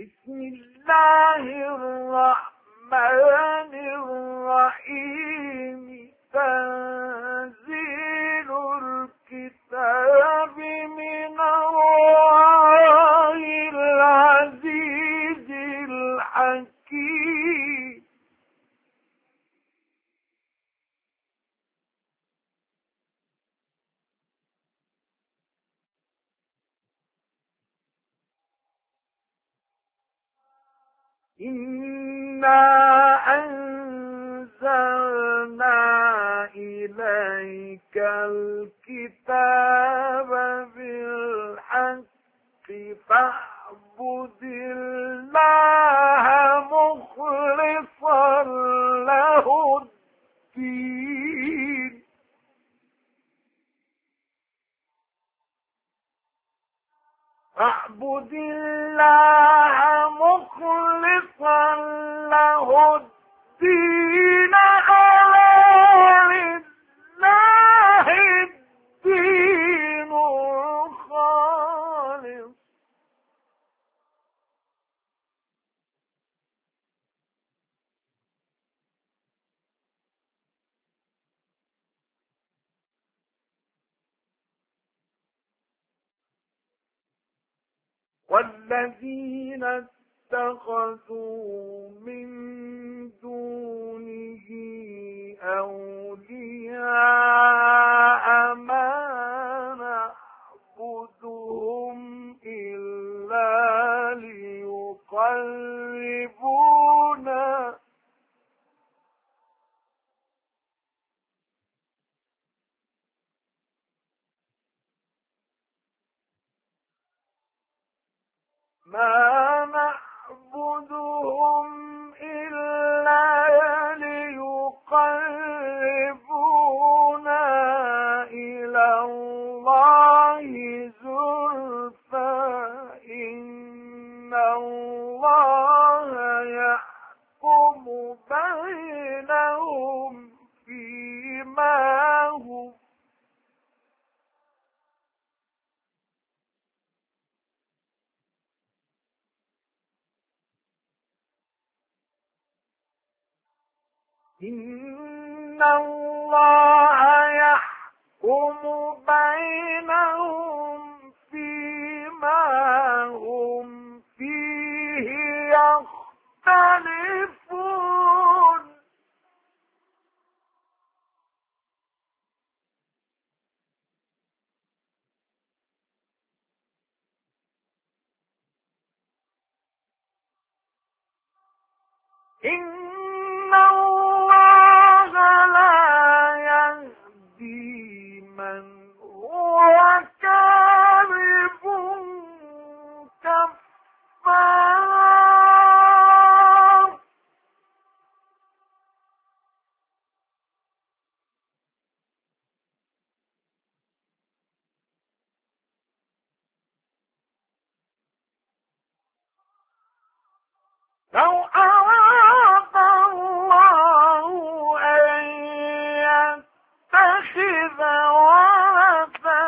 بسم الله الرحمن الرحيم تنزيل الكتاب من الله العزيز الحكيم إنا أنزلنا إليك الكتاب بالحق فاعبد الله مخلصا له الدين فاعبد الله مخلصا له الدين لله الدين الخالص والذين اتخذوا من دونه أولياء ما نعبدهم إلا ليقربونا إلى الله زلفى إن الله يحكم بينهم فيما هم إن الله يحكم بينهم فيما هم فيه يختلفون إن الله لا يهدي من هو كاذب كفار لو أراد الله أن يتخذ ولدا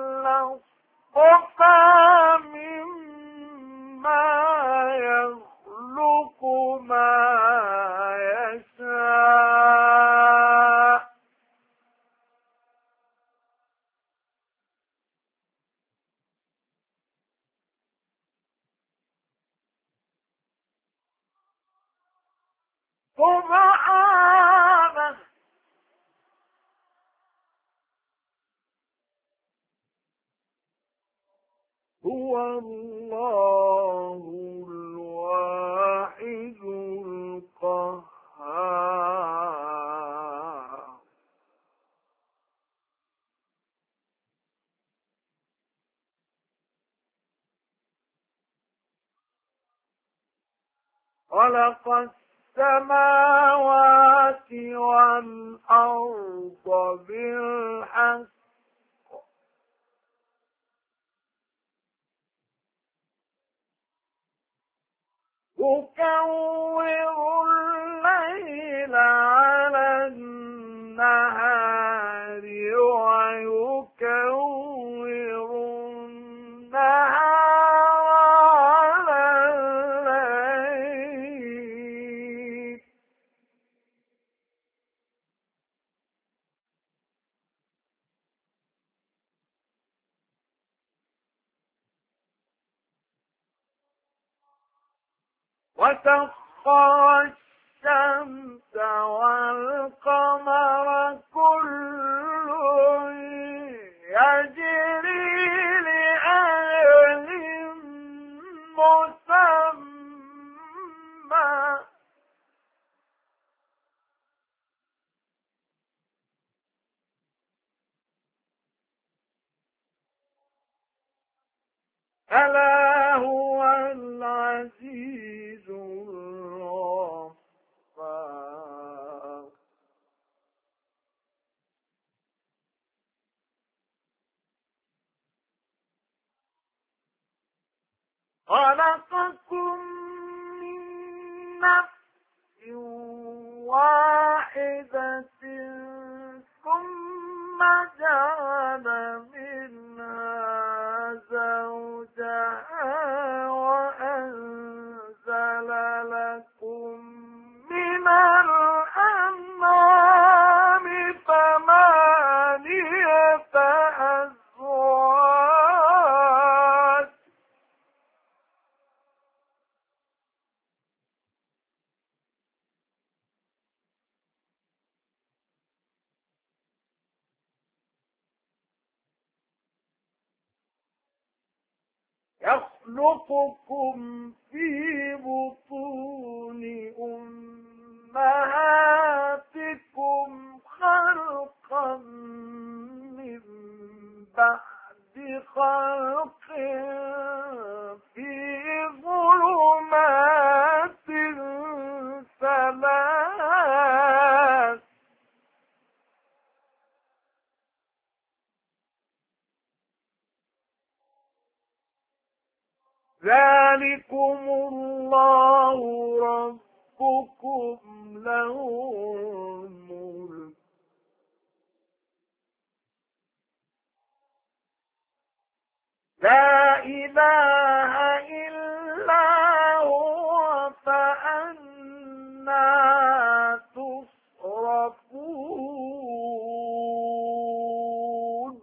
لاصطفى مما يخلق ما يشاء سبحانه هو الله الواحد القهار خلق السماوات والأرض بالحق يكور الليل على النهار ويكور النهار على وسخر الشمس والقمر كل يجري لأجل مسمى ألا هو العزيز الغفار خلقكم من نفس واحدة ثم جعل منها زوجها وأنزل لكم من الأنعام ثمانية أزواج يخلقكم في بطون أمهاتكم خلقا من بعد خلق في ظلمات ثلاث ذلكم الله ربكم له الملك لا إله إلا هو فأنى تصرفون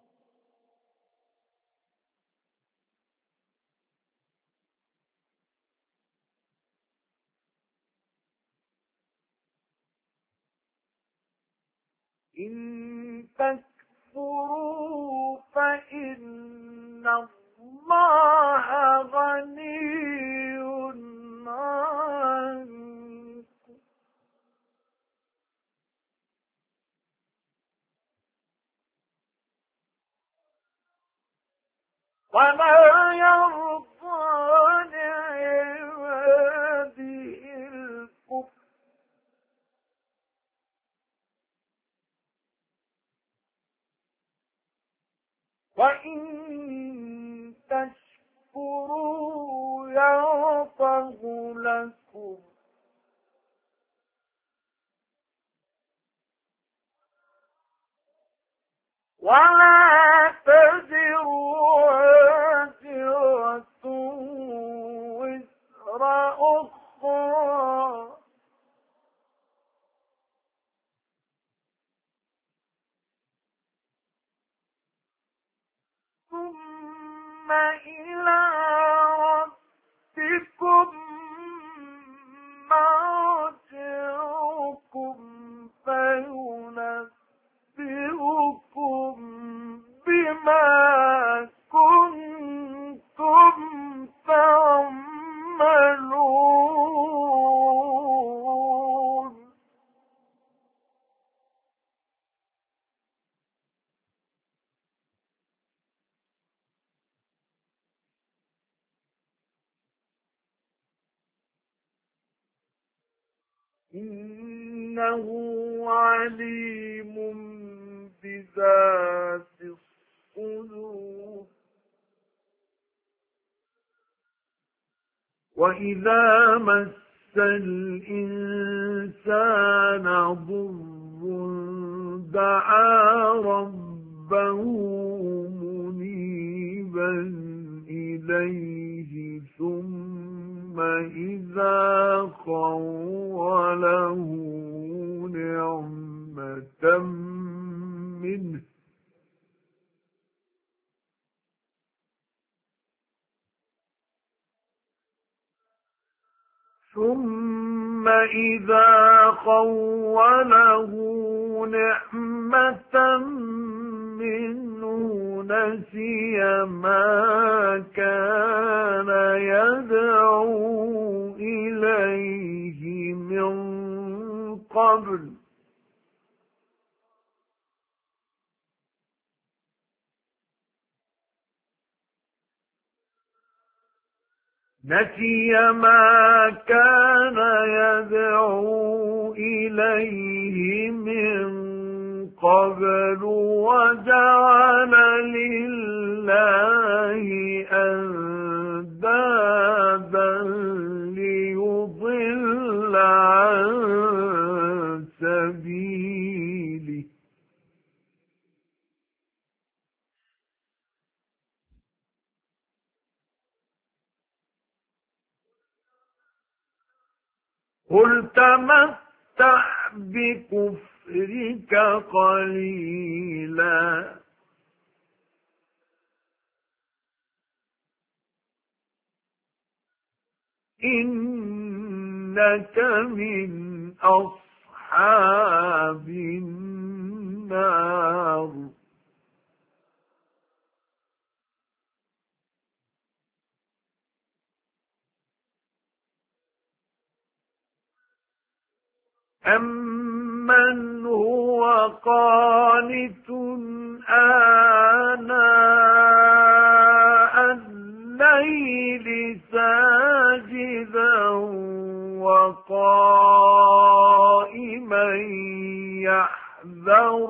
إن تكفروا فإن الله غني عنكم ولا يرضى لعباده الكفر وإن تشكروا يرضه لكم ولا تزر وازرة وزر أخرى ثم إلى ربكم مرجعكم فينبئكم بما كنتم تعملون إنه عليم بذات الصدور وإذا مس الإنسان ضر دعا ربه منيبا إليه ثم إذا خوله نعمة منه ثم إذا خوله نعمة منه نسي ما كان يدعو إليه من قبل إليه من قبل وجعل لله أندادا ليضل عن سبيله قل تمتع بكفرك قليلا إنك من أصحاب النار أمن هو قانت آناء الليل ساجدا وقائما يحذر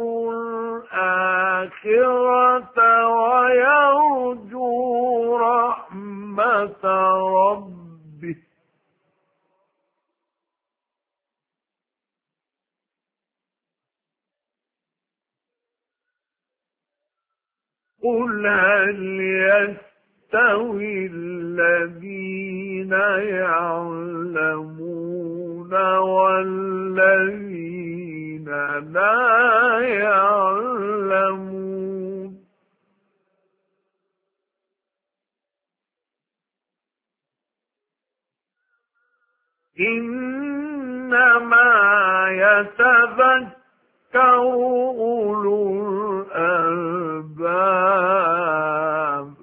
الآخرة ويرجو رحمة ربه قل هل يستوي الذين يعلمون والذين لا يعلمون إنما يتذكر أولو الألباب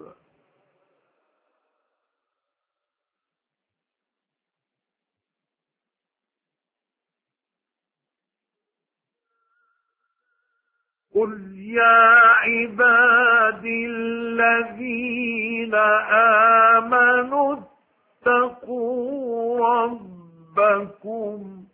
قل يا عبادي الذين آمنوا اتقوا ربكم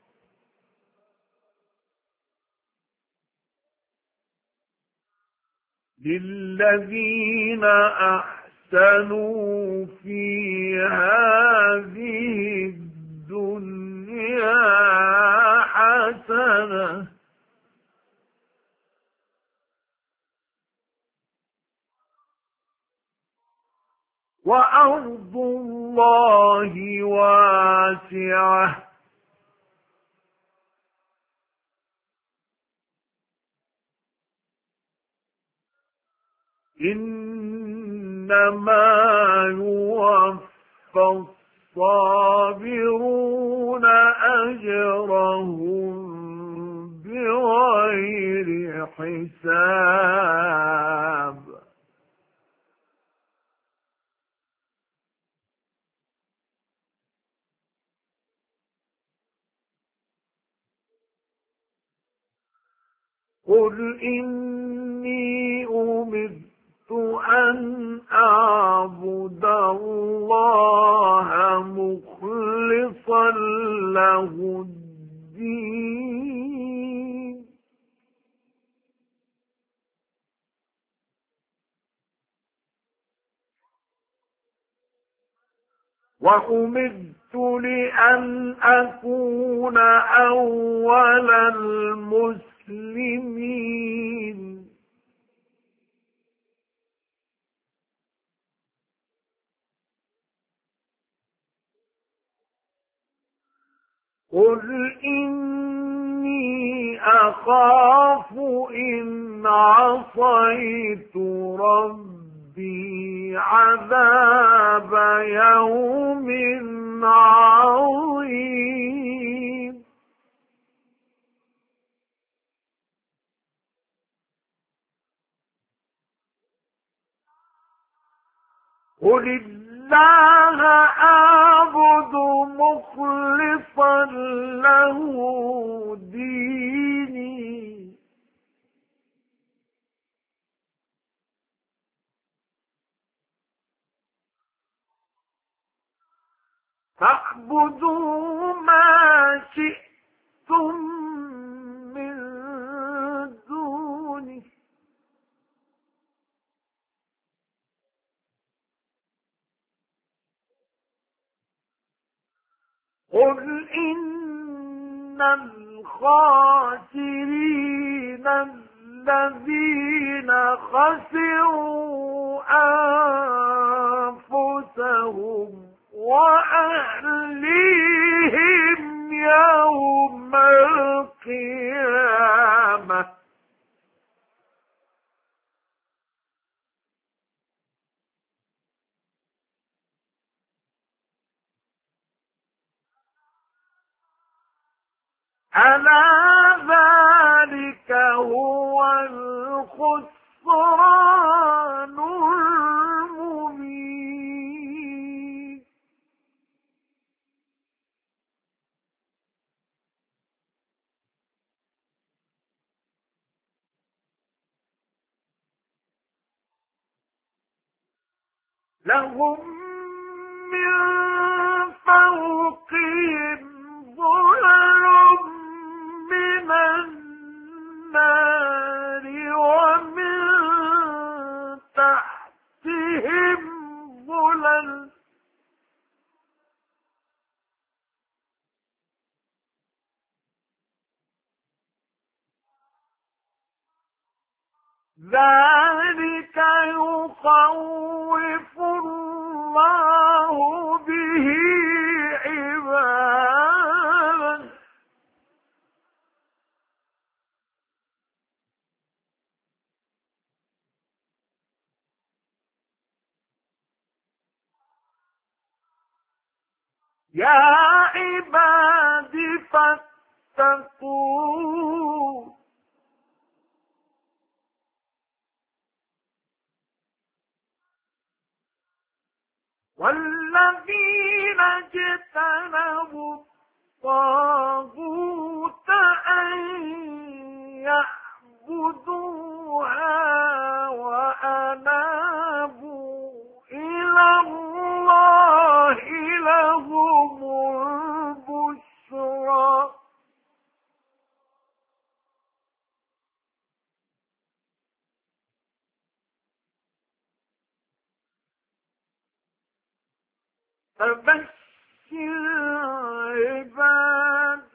للذين أحسنوا في هذه الدنيا حسنة وأرض الله واسعة إنما يوفى الصابرون أجرهم بغير حساب قل إني أمرت أن أعبد الله مخلصا له الدين وأمرت لأن أكون أول المسلمين قل إني أخاف إن عصيت ربي عذاب يوم عظيم قل الله أعبد مخلصا له ديني فاعبدوا ما شئتم من دونه قل إن الخاسرين الذين خسروا أنفسهم وأهليهم يوم القيامة ألا ذلك هو الخسران المبين لهم من فوقهم ظلل من النار ومن تحتهم ظلل ذلك يخوف الله به عباده يا عباد فاتقون والذين اجتنبوا الطاغوت أن يعبدوها وأنابوا إلى الله لهم البشرى فبشر عباد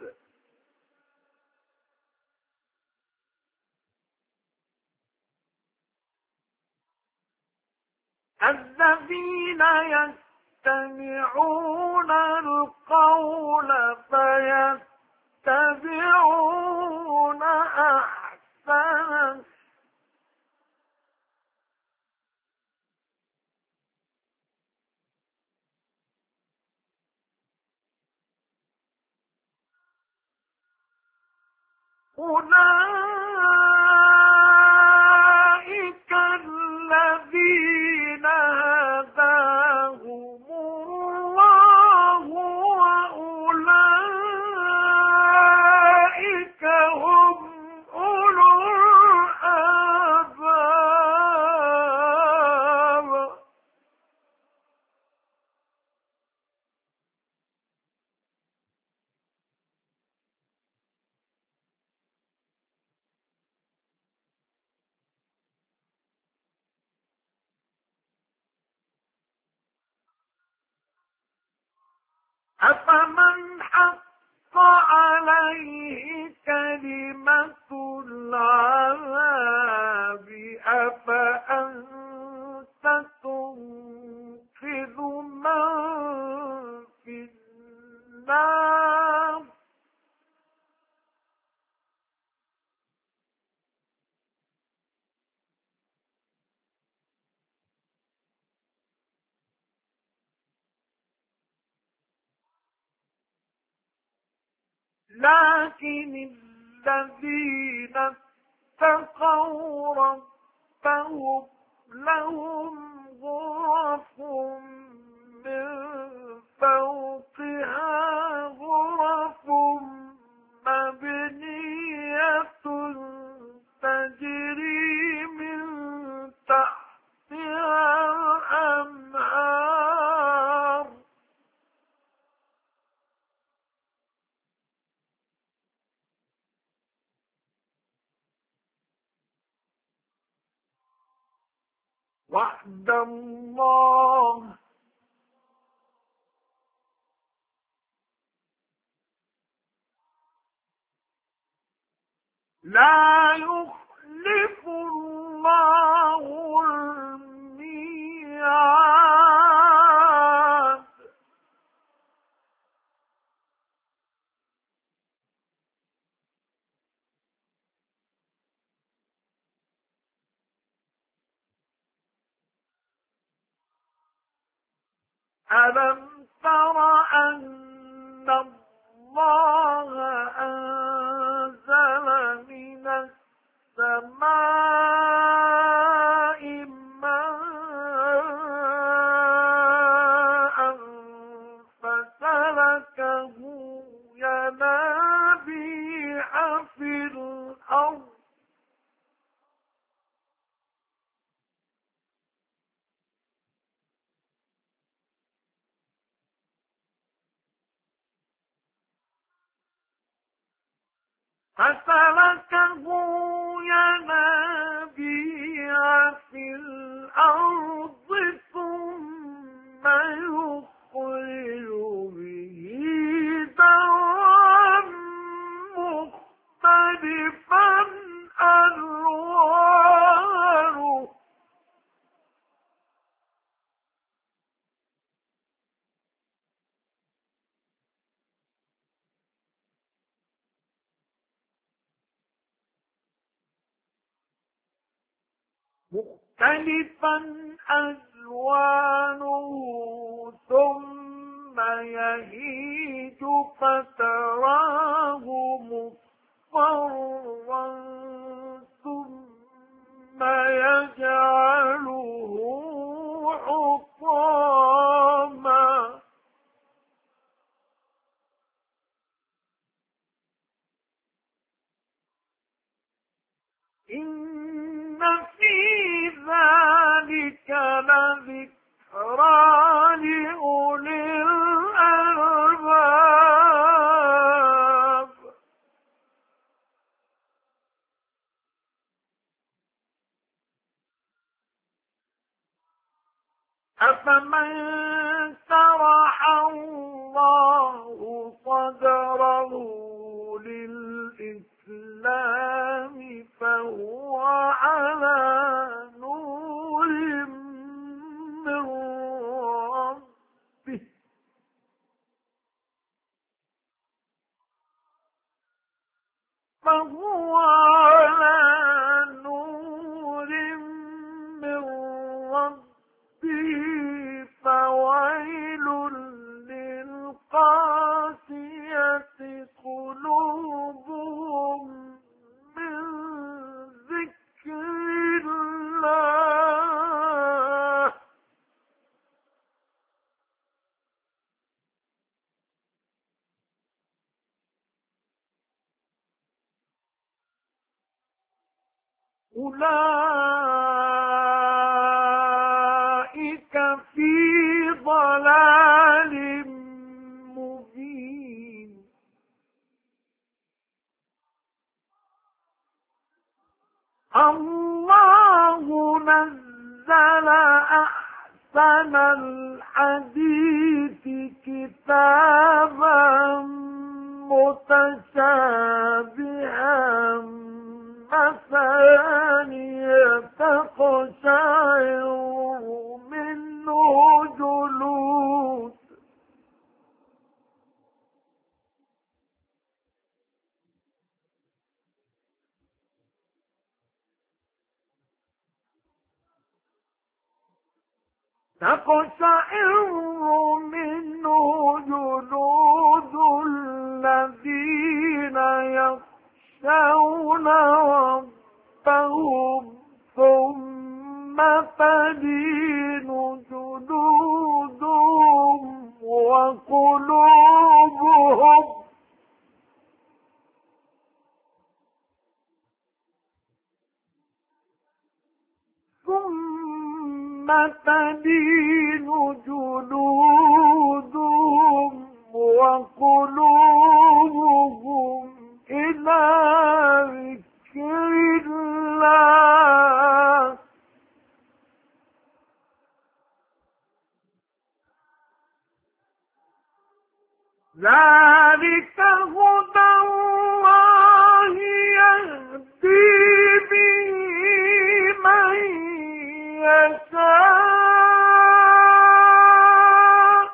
الذين يستمعون القول فيتبعون أحسنه أولئك الذين هداهم الله وأولئك هم أولو الألباب أفمن حق عليه كلمة العذاب أفأنت تنقذ من في النار لكن الذين اتقوا ربهم لهم غرف من فوقها غرف مبنية تجري من تحتها الأنهار وعد الله لا يخلف الله الميعاد ألم تر أن الله أنزل من السماء ماء فسلكه ينابيع في الأرض ثم يخرج به زرعا مختلفا ألوانه ثم يهيج فتراه مصفرا ثم يجعله حطاما إن في ذلك لذكرى لأولي الألباب أفمن شرح الله صدره للإسلام فهو على نور من ربه فويل للقاسية قلوبهم من ذكر الله أولئك في ضلال مبين الله نزل أحسن الحديث كتابا متشابها مثانية تقشعر منه جلود الذين يخشون ربهم ثم تلين ذلك هدى الله يهدي به من يشاء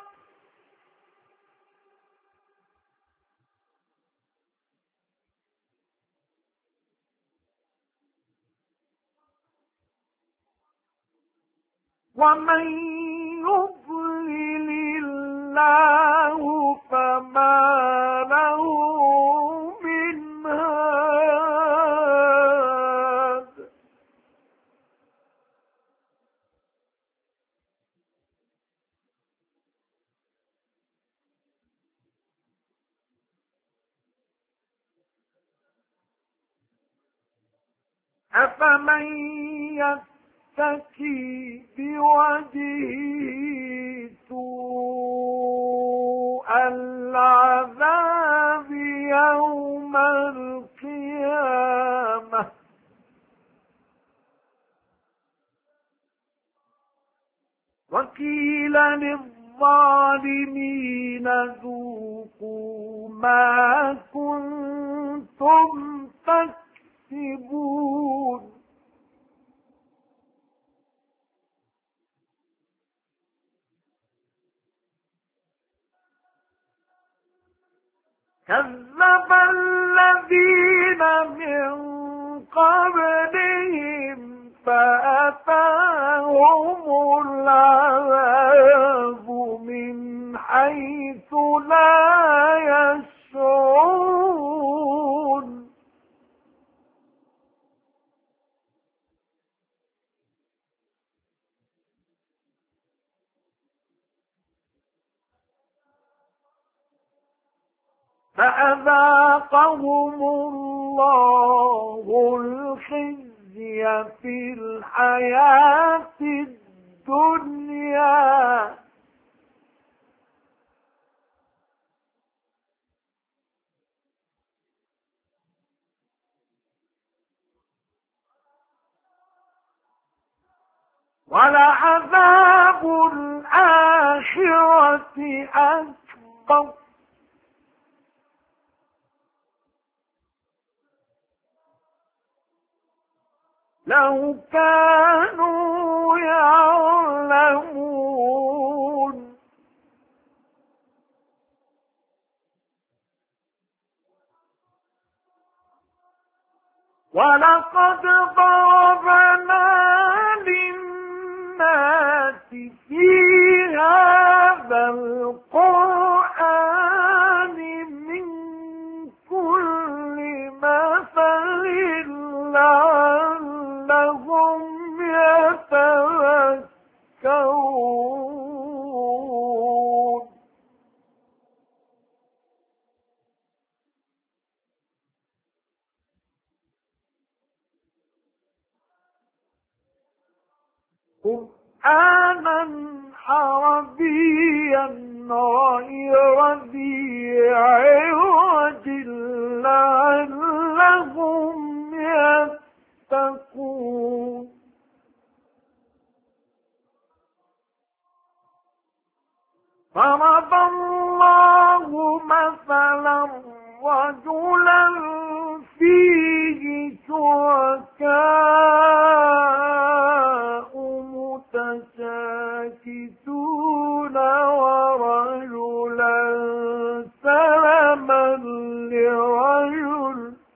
ومن يضلل الله فما له من هاد أفمن يتقي بوجهه سوء العذاب يوم القيامة وقيل للظالمين ذوقوا ما كنتم تكسبون كذب الذين من قبلهم فأتاهم العذاب من حيث لا يشعرون فأذاقهم الله الخزي في الحياة الدنيا ولعذاب الآخرة أكبر لو كانوا يعلمون ولقد ضربنا للناس في هذا القرآن من كل مثل لعلهم يتذكرون قرآنا عربيا غير ذي عوج لعلهم يتقون ضرب الله مثلا رجلا فيه شركاء متشاكسون ورجلا سلما لرجل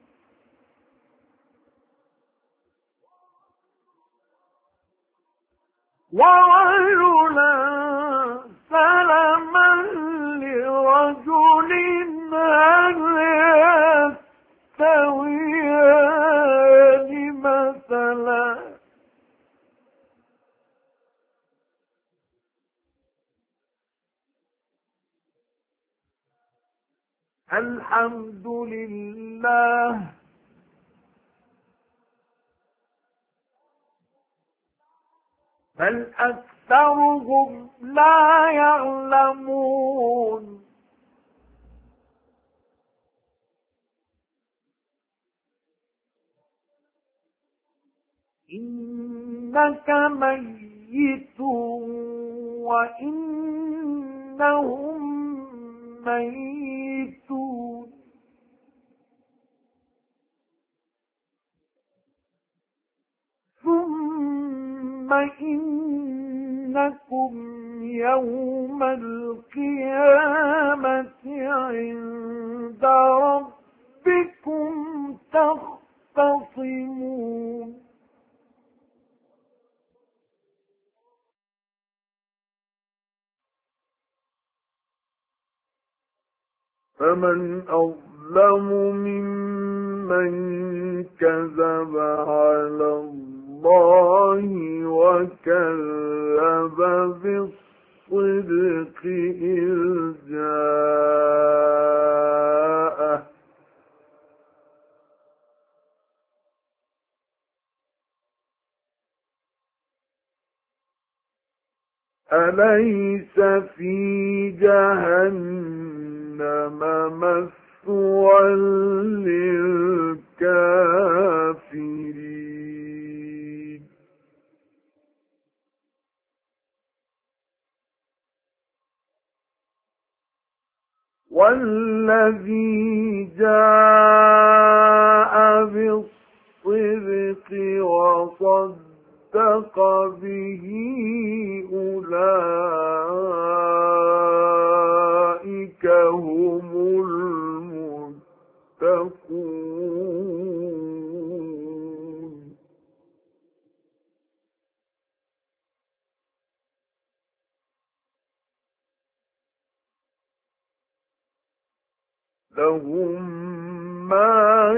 سلما لرجل هل يستويان مثلا الحمد لله بل أكثرهم لا يعلمون إنك ميت وإنهم ميتون ثم إنكم يوم القيامة عند ربكم تختصمون فمن أظلم ممن كذب على الله وكذب بالصدق إذ جاءه أليس في جهنم مثوى للكافرين والذي جاء بالصدق وصدق به أولئك هم المتقون لهم ما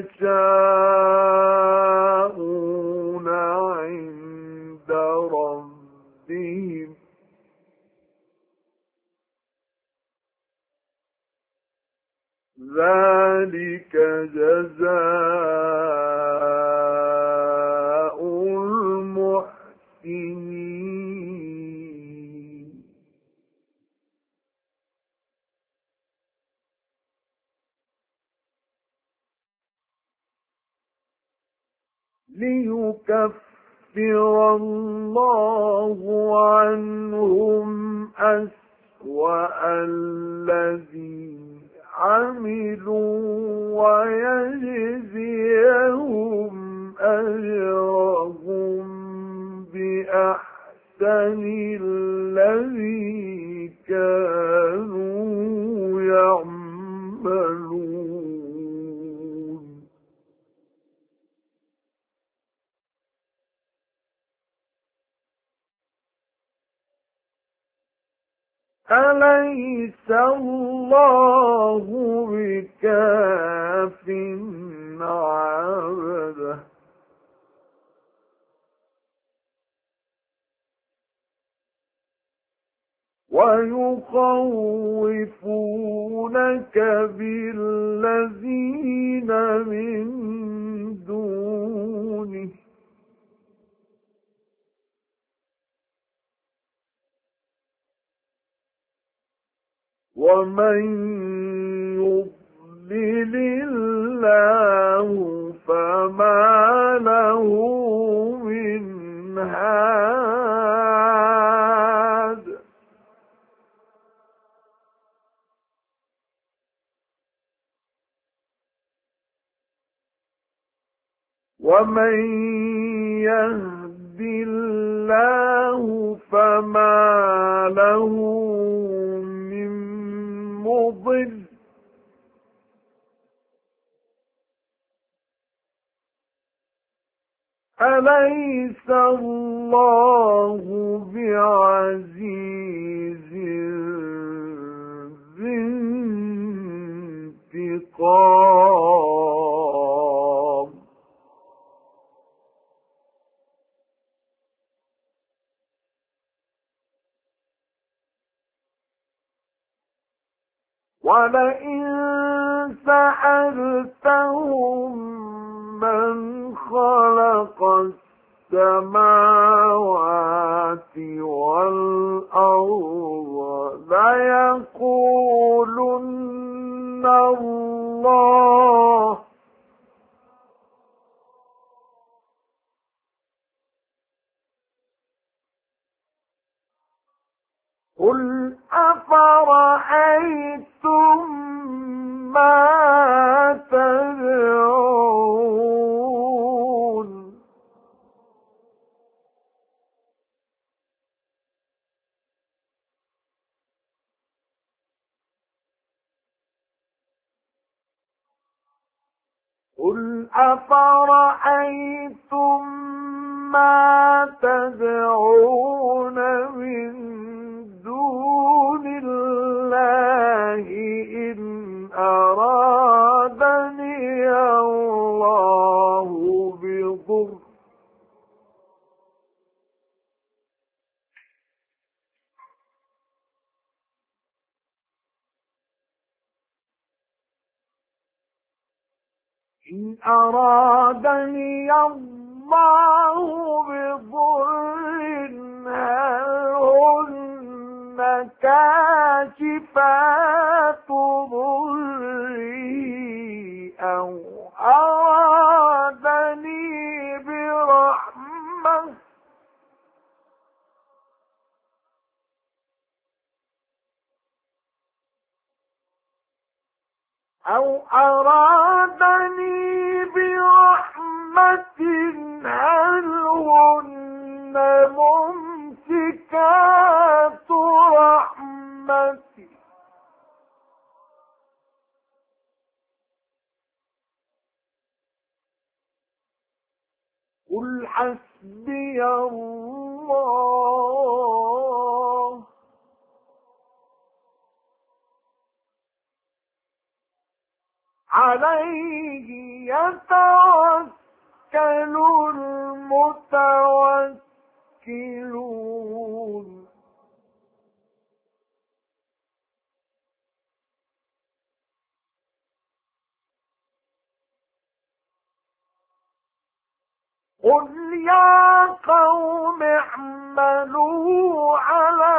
يشاءون عند ربهم ذلك جزاء المحسنين ليكفر الله عنهم أسوأ الذي عملوا ويجزيهم أجرهم بأحسن الذي كانوا يعملون أليس الله بكاف عبده ويخوفونك بالذين من دونه ومن يضلل الله فما له من هاد ومن يهد الله فما له من مضل أليس الله بعزيز ذي انتقام ولئن سألتهم من خلق السماوات والأرض ليقولن الله قل أفرأيتم قل أفرأيتم ما تدعون من دون الله إن أرادني الله بضر إن أرادني الله بضر هل هن كاشفات ضري أو أرادني برحمة هل هن ممسكات رحمتي قل حسبي الله عليه يتوكل المتوكلون قل يا قوم اعملوا على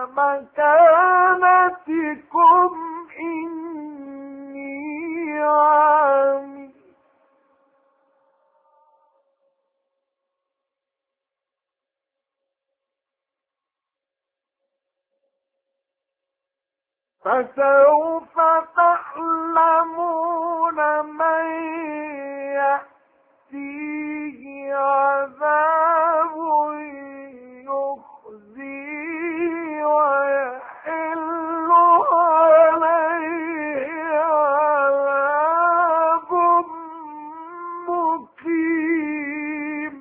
مكانتكم إني عامل فسوف تعلمون من يأتيه عذاب يخزيه ويحل عليه عذاب مقيم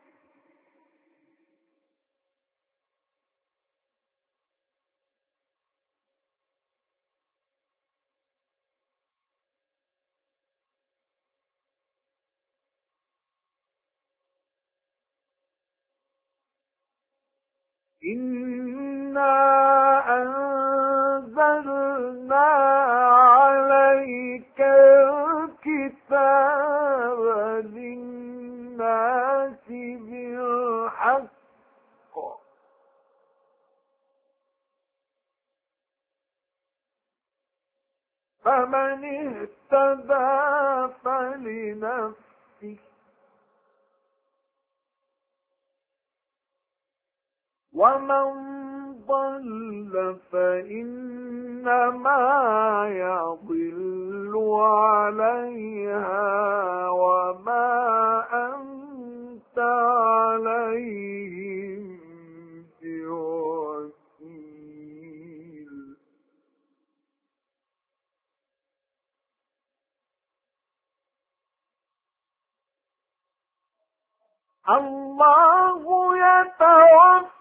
إنا أنزلنا عليك الكتاب للناس بالحق فمن اهتدى فلنفسه ومن ضل فإنما يضل عليها وما أنت عليهم بوكيل الله يتوفى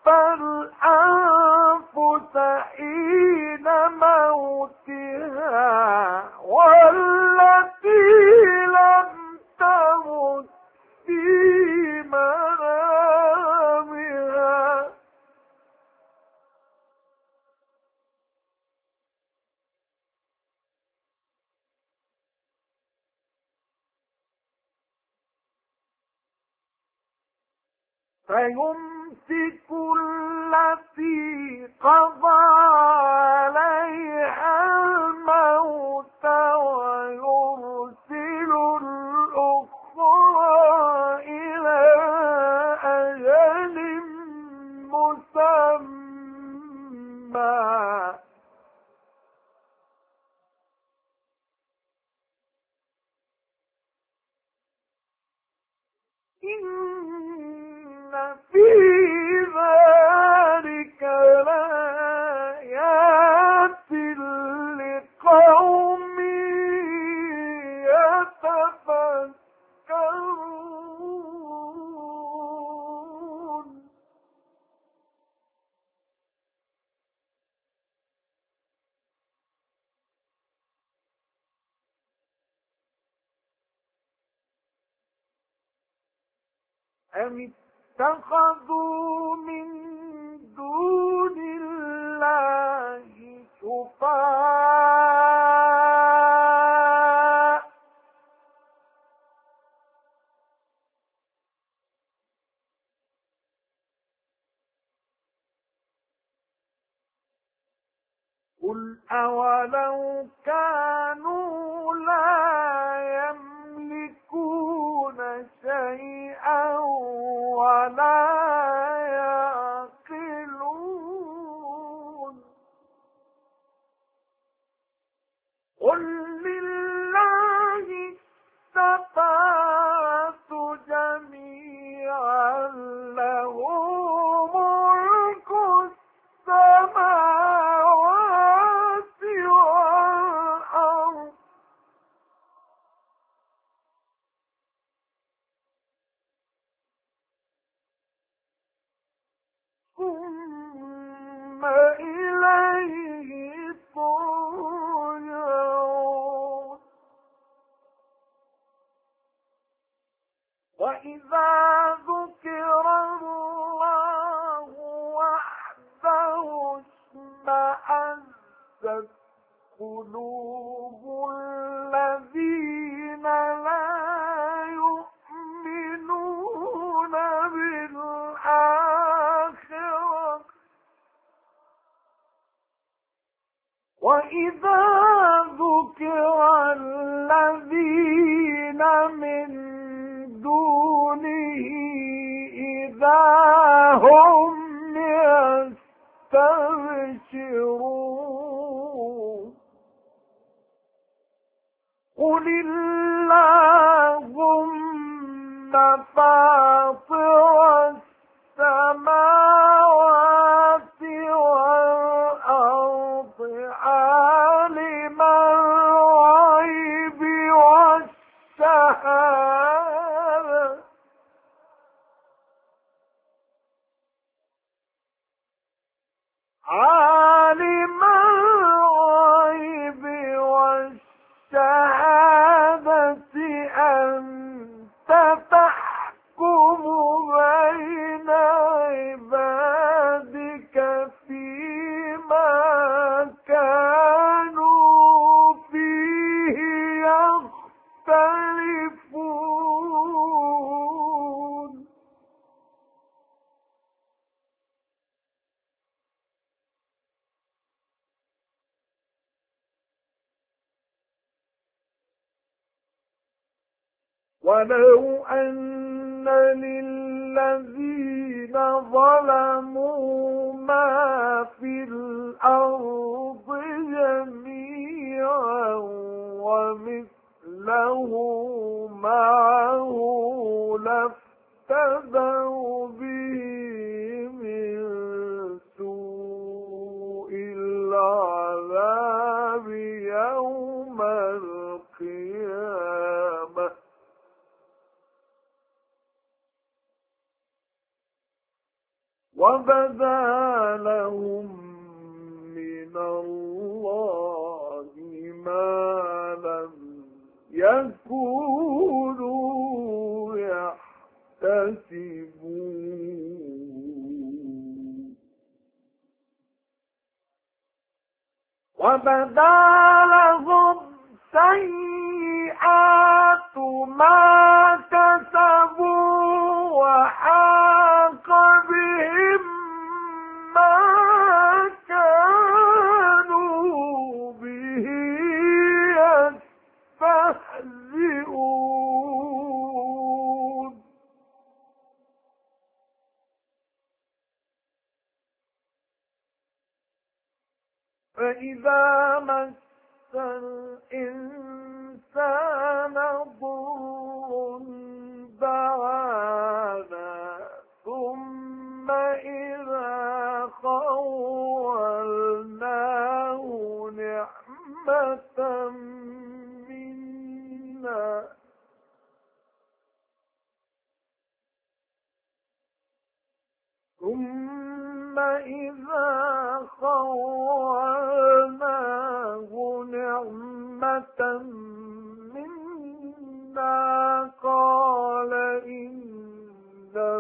فالأنفس حين موتها والتي لم تمت في منامها فيمسك التي قضى عليها الموت ويرسل الأخرى إلى أجل مسمى إن في ذلك لآيات لقوم يتفكرون أم اتخذوا من دون الله شفعاء قل أولو كانوا لا يملكون شيئا ولا يعقلون قل لله الشفاعة جميعا له ملك السماوات والأرض ثم إليه ترجعون وإذا ذكر الله وحده اشمأزت قلوب الذين لا يؤمنون بالآخرة وإذا ذكر الذين من دونه إذا هم يستبشرون قل اللهم فاطر السماوات والأرض عالم الغيب والشهادة عالم الغيب والشهادة أنت تحكم بين عبادك فيما كانوا فيه يختلفون ولو أن للذين ظلموا ما في الأرض جميعا ومثله معه لافتدوا به من سوء العذاب يوم القيامة وبدا لهم من الله ما لم يكونوا يحتسبون وبدا لهم سيئات ما كسبوا وحاق بهم ما كانوا به يستهزئون فإذا مس الإنسان ضر دعانا ثم إذا خولناه نعمة منا ثم إذا خولناه نعمة منا قال إنه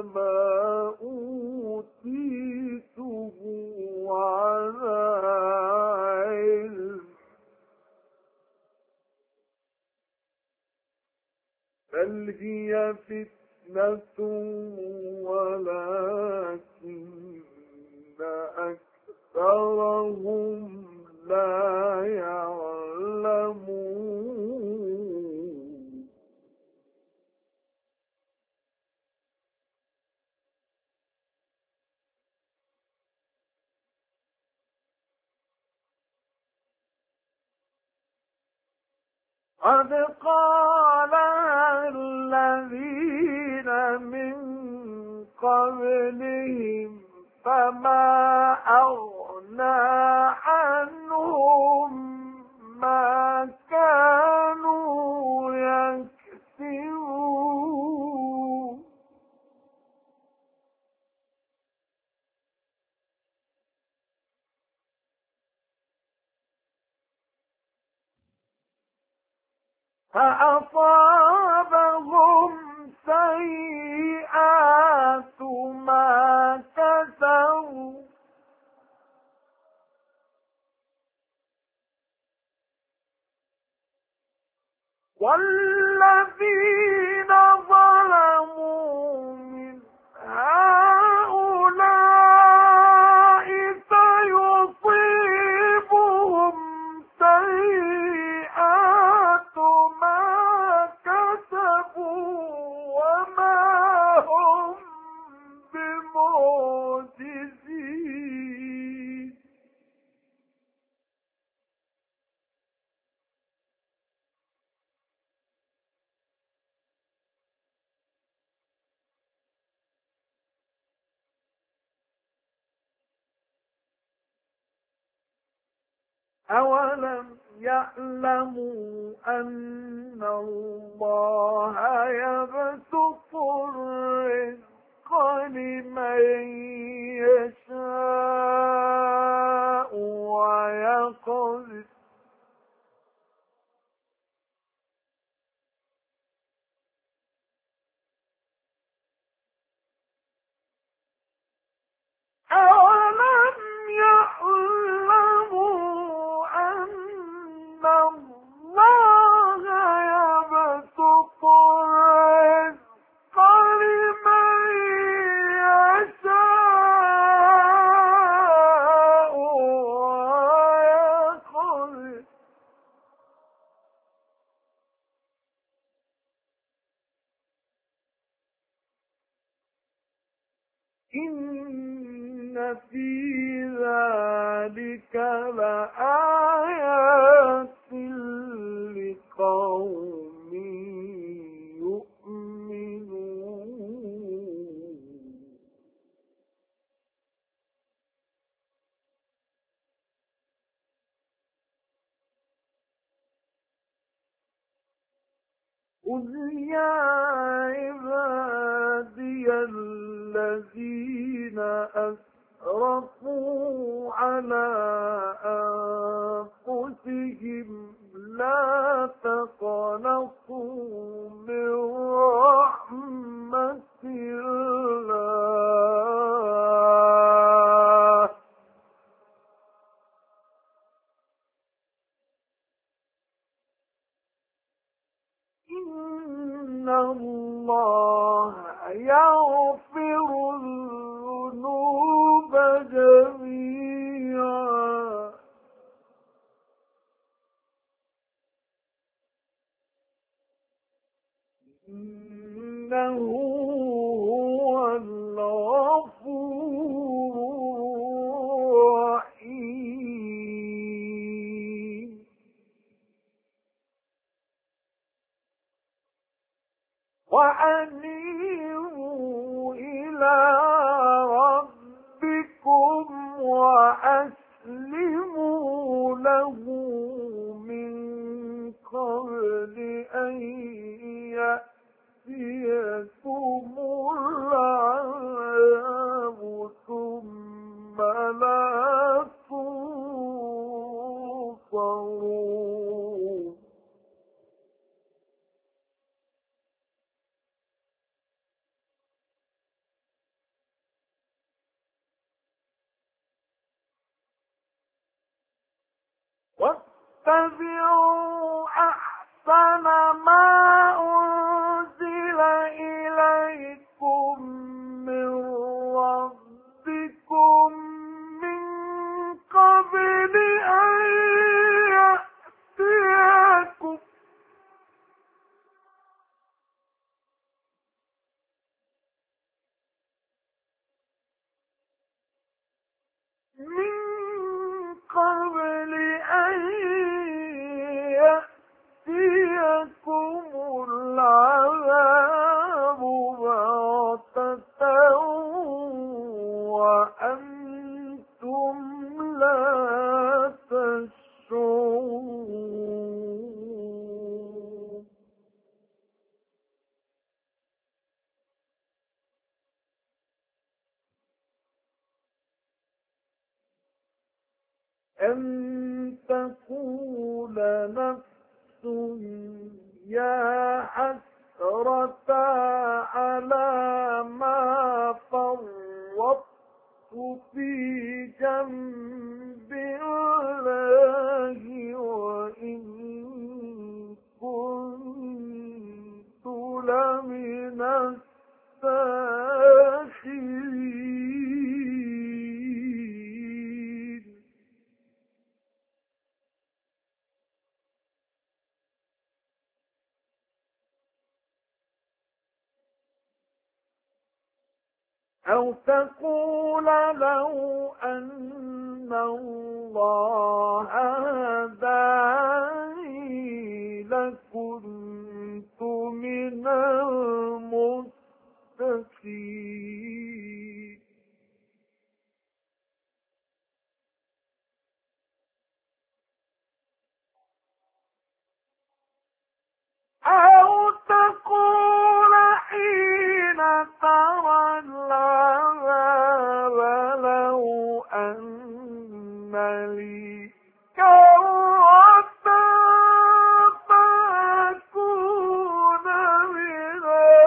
بل هي فتنة ولكن أكثرهم لا يعلمون قد قالها الذين من قبلهم فما أغنى عنهم ما كانوا يكسبون فأصابهم سيئات ما كسبوا والذين ظلموا من هؤلاء سيصيبهم سيئات ما كسبوا وما هم بمعجزين أولم يعلموا أن الله يبسط الرزق لمن يشاء ويقدر أولم يعلموا أن الله يبسط الرزق لمن يشاء ويقدر إن في ذلك لآيات لقوم يؤمنون قل يا عبادي الذين أسرفوا على أنفسهم لا تقنطوا من رحمة الله إن الله يغفر الذنوب جميعا إنه هو الغفور الرحيم وأنيبوا إلى ربكم وأسلموا له من قبل أن يأتيكم العذاب ثم لا تنصرون واتبعوا أحسن ما أنزل نفس يا حسرة على ما فرطت في جنب الله وإن كنت لمن الساخرين أو تقول لو أن الله هداني لكنت من المتقين أو تقول حين ترى العذاب لو أن لي كرة فأكون من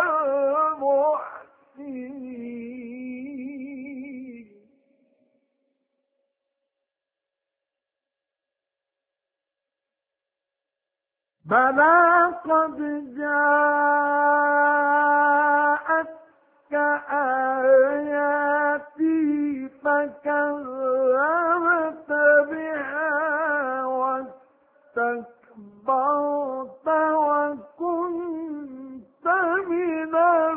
المحسنين بلى قد جاءتك آياتي فكذبت بها واستكبرت وكنت من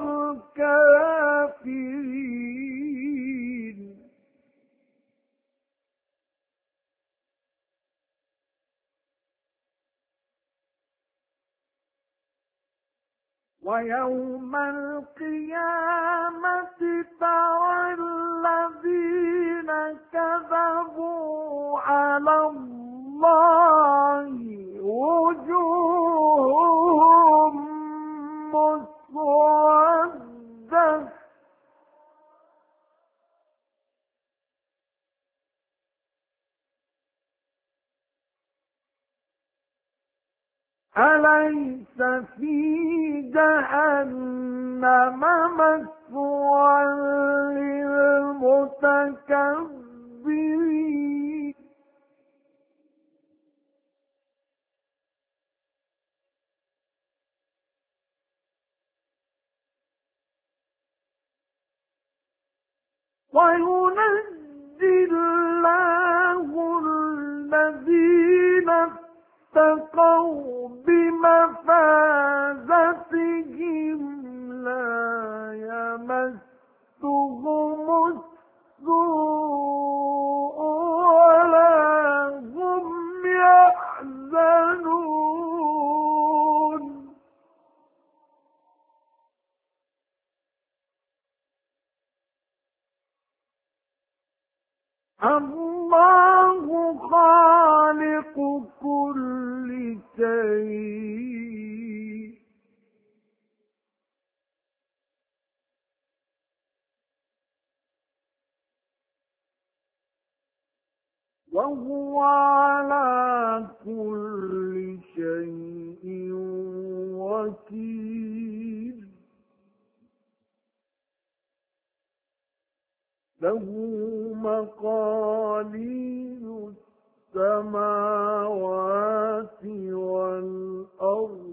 الكافرين ويوم القيامة ترى الذين كذبوا على الله وجوههم مسودة أليس في جهنم مثوى للمتكبرين وينجي الله الذين اتقوا بمفازتهم لا يمسهم السوء ولا هم يحزنون الله خالق كل شيء وهو على كل شيء وكيل له مقاليد السماوات والأرض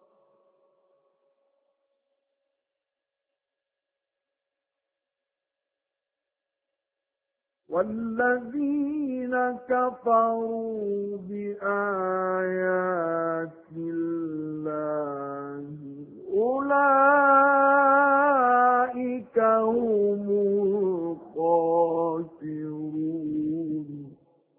والذين كفروا بآيات الله أولئك هم الخاسرون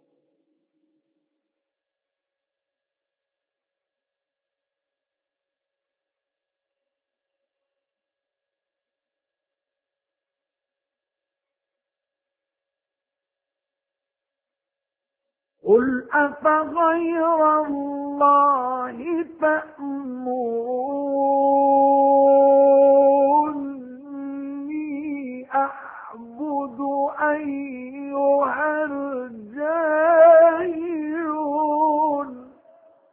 قل أفغير الله تأمروني أعبد أيها الجاهلون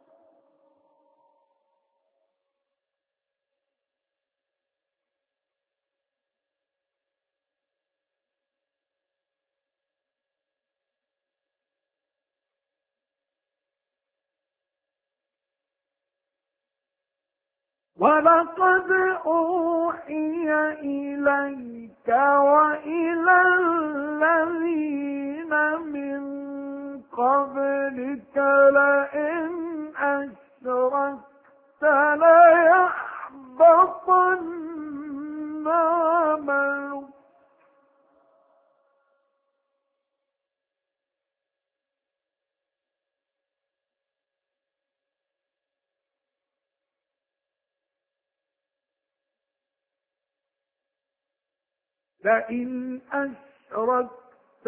ولقد أوحي إليك وإلى الذين من قبلك لئن أشركت ليحبطن عملك لئن أشركت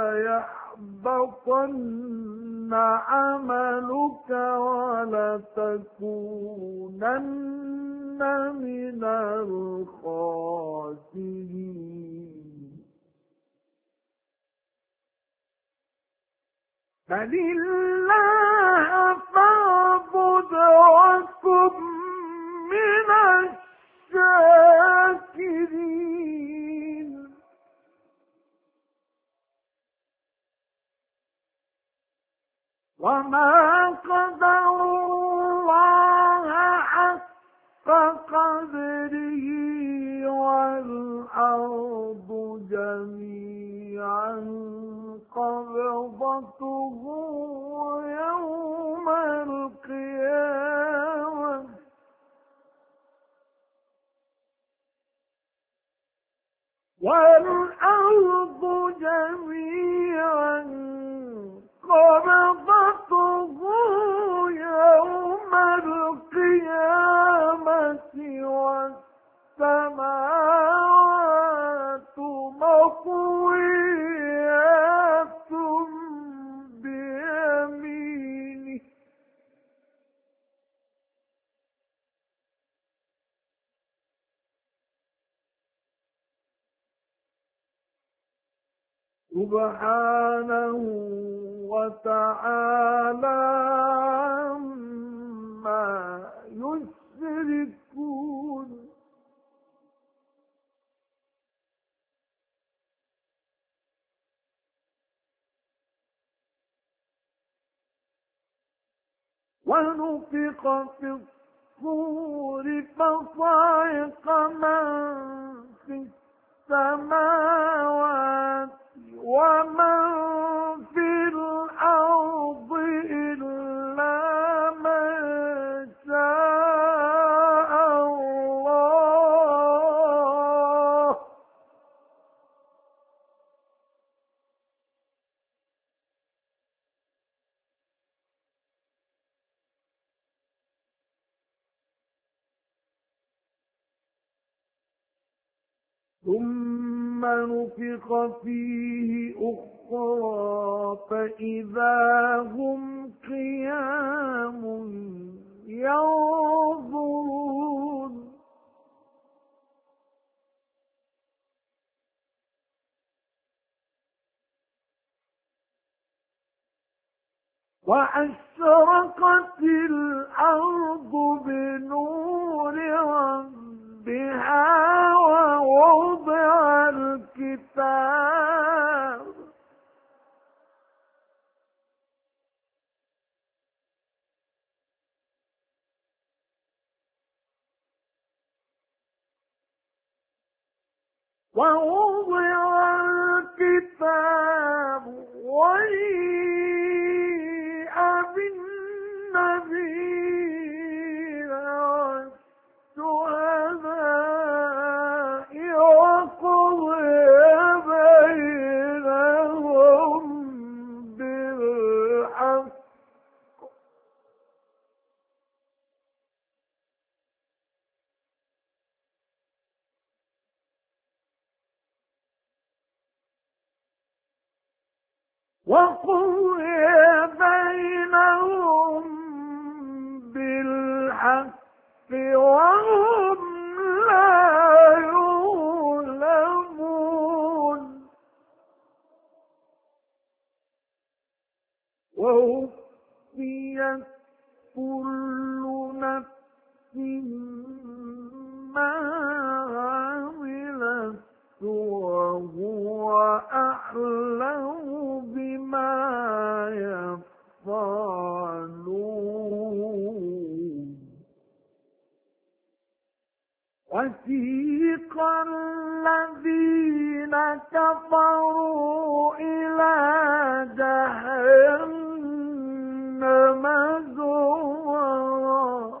ليحبطن عملك ولتكونن من الخاسرين بل الله فاعبد وكن من الشاكرين وما قدروا الله حق قدره والأرض جميعا قبضته يوم القيامة والأرض جميعا قبضته يوم القيامة والسماوات مطويات بيمينه سبحانه وتعالى عما يشركون ونفخ في الصور فصعق من في السماوات ومن في الأرض إلا من شاء الله ثم نفخ فيه أخرى فإذا هم قيام ينظرون وأشرقت الأرض بنور ربها ووضع الكتاب وجيء بالنبيين والشهداء وقضي بينهم بالحق وقضي بينهم بالحق وهم لا يظلمون ووفيت كل نفس ما عملت وهو أعلم بما يفعلون وسيق الذين كفروا إلى جهنم زمرا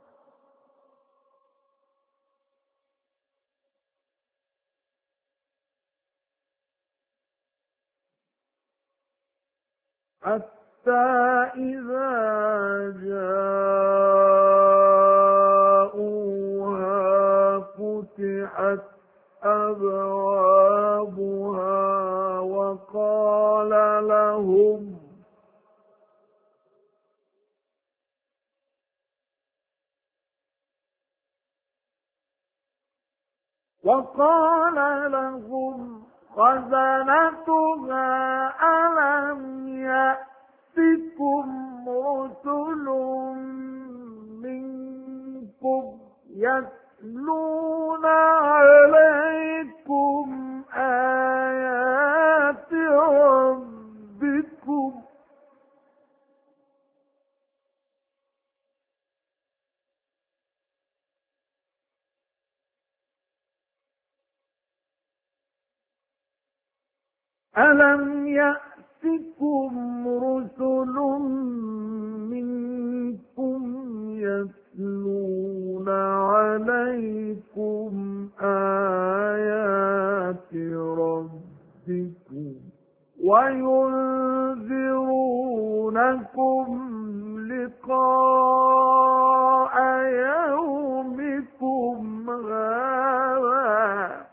حتى إذا جاءوها فتحت أبوابها وقال لهم خزنتها ألم يأتكم رسل منكم يتلون عليكم آيات ربكم ألم يأتكم رسل منكم يتلون عليكم آيات ربكم وينذرونكم لقاء يومكم هذا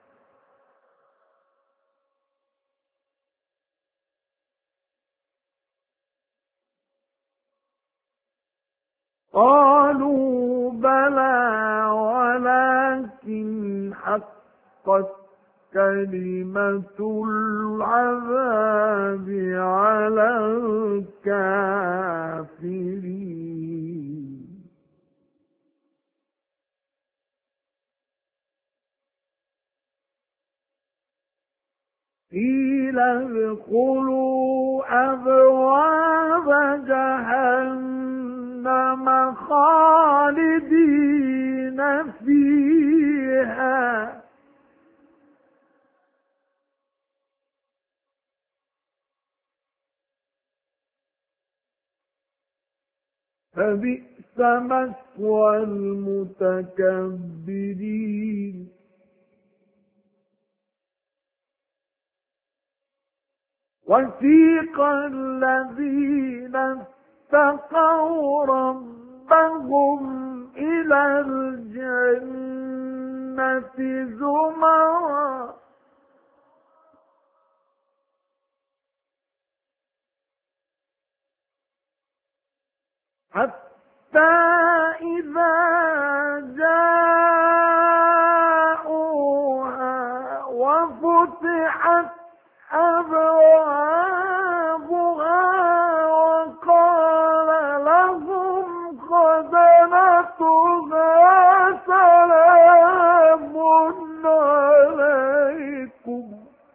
قالوا بلى ولكن حقت كلمة العذاب على الكافرين قيل ادخلوا أبواب جهنم خالدين فيها فبئس مثوى المتكبرين وسيق الذين اتقوا ربهم إلى الجنة زمرا حتى إذا جاءوها وفتحت أبوابها وقال لهم خزنتها سلام عليكم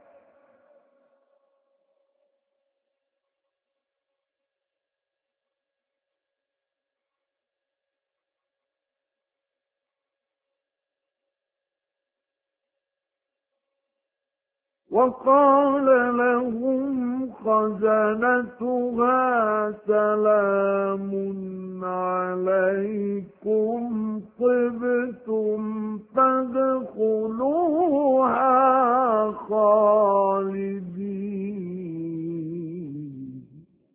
وقال لهم خزنتها سلام عليكم طبتم فادخلوها خالدين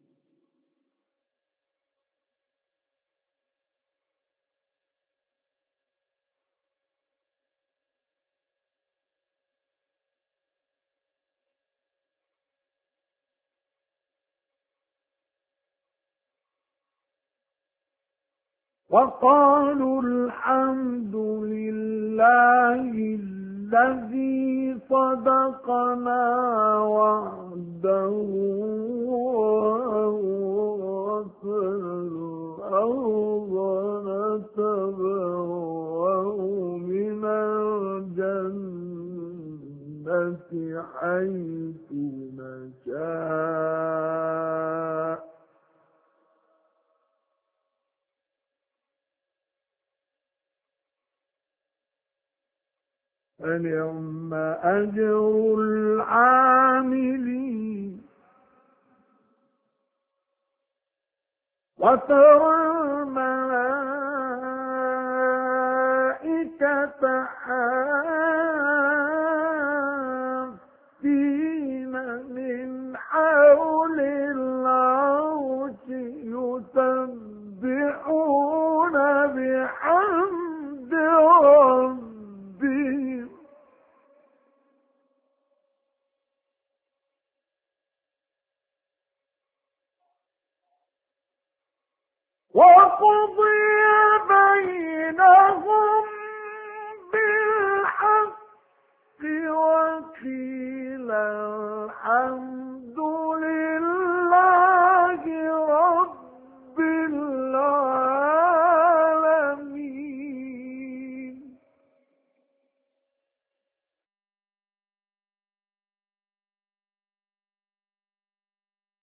وقالوا الحمد لله الذي صدقنا وعده وأورثنا الأرض نتبوأ من الجنة حيث نشاء فنعم أجر العاملين. وترى الملائكة حافين من حول العرش يسبحون بحمد ربهم وقضي بينهم بالحق وقيل الحمد